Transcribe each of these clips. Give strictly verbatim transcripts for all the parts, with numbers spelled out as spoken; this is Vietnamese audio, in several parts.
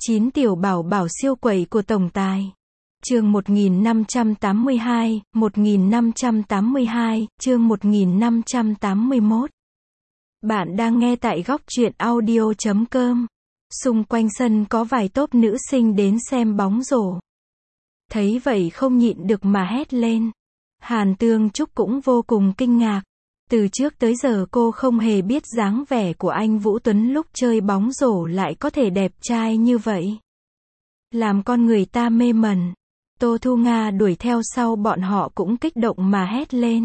chín tiểu bảo bảo siêu quẩy của tổng tài. Chương một nghìn năm trăm tám mươi hai, một nghìn năm trăm tám mươi hai, chương một nghìn năm trăm tám mươi mốt. Bạn đang nghe tại góc truyện audio chấm com. Xung quanh sân có vài tốp nữ sinh đến xem bóng rổ. Thấy vậy không nhịn được mà hét lên. Hàn Tương Trúc cũng vô cùng kinh ngạc. Từ trước tới giờ cô không hề biết dáng vẻ của anh Vũ Tuấn lúc chơi bóng rổ lại có thể đẹp trai như vậy. Làm con người ta mê mẩn. Tô Thu Nga đuổi theo sau bọn họ cũng kích động mà hét lên.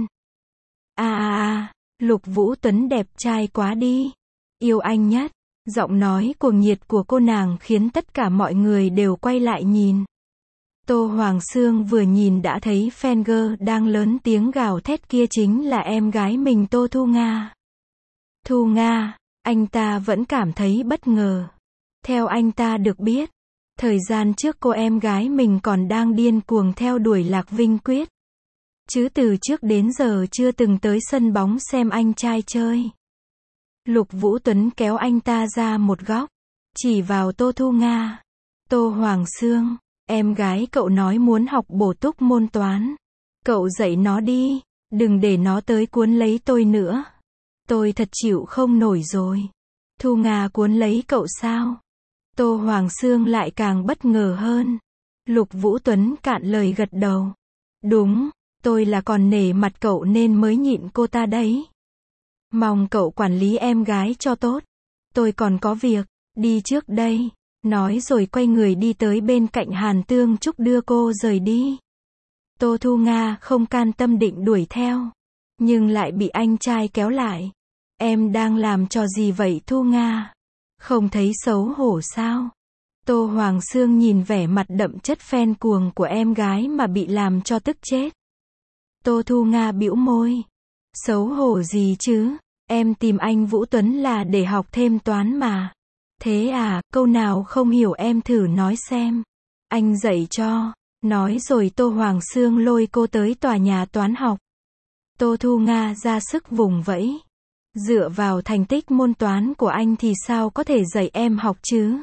A a a, Lục Vũ Tuấn đẹp trai quá đi. Yêu anh nhất. Giọng nói cuồng nhiệt của cô nàng khiến tất cả mọi người đều quay lại nhìn. Tô Hoàng Sương vừa nhìn đã thấy fan girl đang lớn tiếng gào thét kia chính là em gái mình Tô Thu Nga. Thu Nga, anh ta vẫn cảm thấy bất ngờ. Theo anh ta được biết, thời gian trước cô em gái mình còn đang điên cuồng theo đuổi Lạc Vinh Quyết. Chứ từ trước đến giờ chưa từng tới sân bóng xem anh trai chơi. Lục Vũ Tuấn kéo anh ta ra một góc, chỉ vào Tô Thu Nga. Tô Hoàng Sương, em gái cậu nói muốn học bổ túc môn toán. Cậu dạy nó đi, đừng để nó tới cuốn lấy tôi nữa. Tôi thật chịu không nổi rồi. Thu Nga cuốn lấy cậu sao? Tô Hoàng Sương lại càng bất ngờ hơn. Lục Vũ Tuấn cạn lời gật đầu. Đúng, tôi là còn nể mặt cậu nên mới nhịn cô ta đấy. Mong cậu quản lý em gái cho tốt. Tôi còn có việc, đi trước đây. Nói rồi quay người đi tới bên cạnh Hàn Tương Trúc đưa cô rời đi. Tô Thu Nga không can tâm định đuổi theo. Nhưng lại bị anh trai kéo lại. Em đang làm trò gì vậy Thu Nga? Không thấy xấu hổ sao? Tô Hoàng Sương nhìn vẻ mặt đậm chất fan cuồng của em gái mà bị làm cho tức chết. Tô Thu Nga bĩu môi. Xấu hổ gì chứ? Em tìm anh Vũ Tuấn là để học thêm toán mà. Thế à, câu nào không hiểu em thử nói xem. Anh dạy cho. Nói rồi Tô Hoàng Sương lôi cô tới tòa nhà toán học. Tô Thu Nga ra sức vùng vẫy. Dựa vào thành tích môn toán của anh thì sao có thể dạy em học chứ?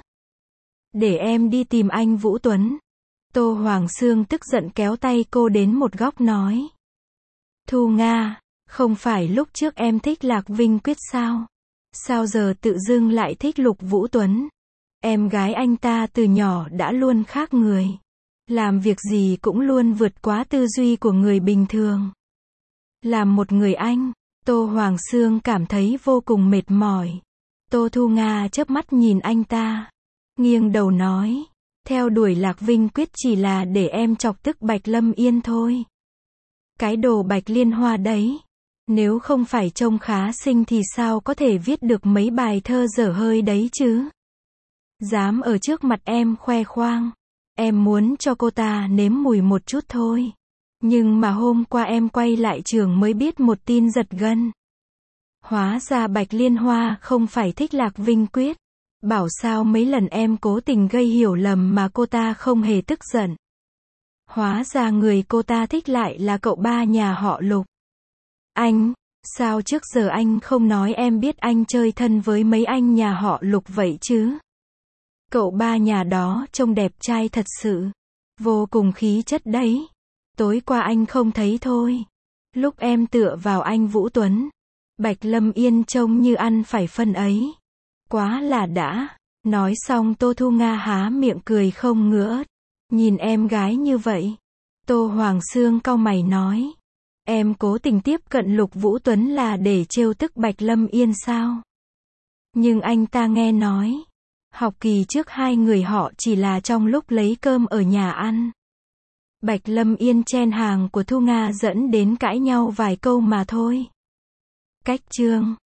Để em đi tìm anh Vũ Tuấn. Tô Hoàng Sương tức giận kéo tay cô đến một góc nói. Thu Nga, không phải lúc trước em thích Lạc Vinh Quyết sao? Sao giờ tự dưng lại thích Lục Vũ Tuấn? Em gái anh ta từ nhỏ đã luôn khác người. Làm việc gì cũng luôn vượt quá tư duy của người bình thường. Làm một người anh, Tô Hoàng Sương cảm thấy vô cùng mệt mỏi. Tô Thu Nga chớp mắt nhìn anh ta. Nghiêng đầu nói. Theo đuổi Lạc Vinh Quyết chỉ là để em chọc tức Bạch Lâm Yên thôi. Cái đồ Bạch Liên Hoa đấy. Nếu không phải trông khá xinh thì sao có thể viết được mấy bài thơ dở hơi đấy chứ? Dám ở trước mặt em khoe khoang. Em muốn cho cô ta nếm mùi một chút thôi. Nhưng mà hôm qua em quay lại trường mới biết một tin giật gân. Hóa ra Bạch Liên Hoa không phải thích Lạc Vinh Quyết. Bảo sao mấy lần em cố tình gây hiểu lầm mà cô ta không hề tức giận. Hóa ra người cô ta thích lại là cậu ba nhà họ Lục. Anh, sao trước giờ anh không nói em biết anh chơi thân với mấy anh nhà họ Lục vậy chứ? Cậu ba nhà đó trông đẹp trai thật sự. Vô cùng khí chất đấy. Tối qua anh không thấy thôi. Lúc em tựa vào anh Vũ Tuấn, Bạch Lâm Yên trông như ăn phải phân ấy. Quá là đã. Nói xong Tô Thu Nga há miệng cười không ngớt. Nhìn em gái như vậy. Tô Hoàng Sương cau mày nói. Em cố tình tiếp cận Lục Vũ Tuấn là để trêu tức Bạch Lâm Yên sao? Nhưng anh ta nghe nói. Học kỳ trước hai người họ chỉ là trong lúc lấy cơm ở nhà ăn. Bạch Lâm Yên chen hàng của Thu Nga dẫn đến cãi nhau vài câu mà thôi. Cách chương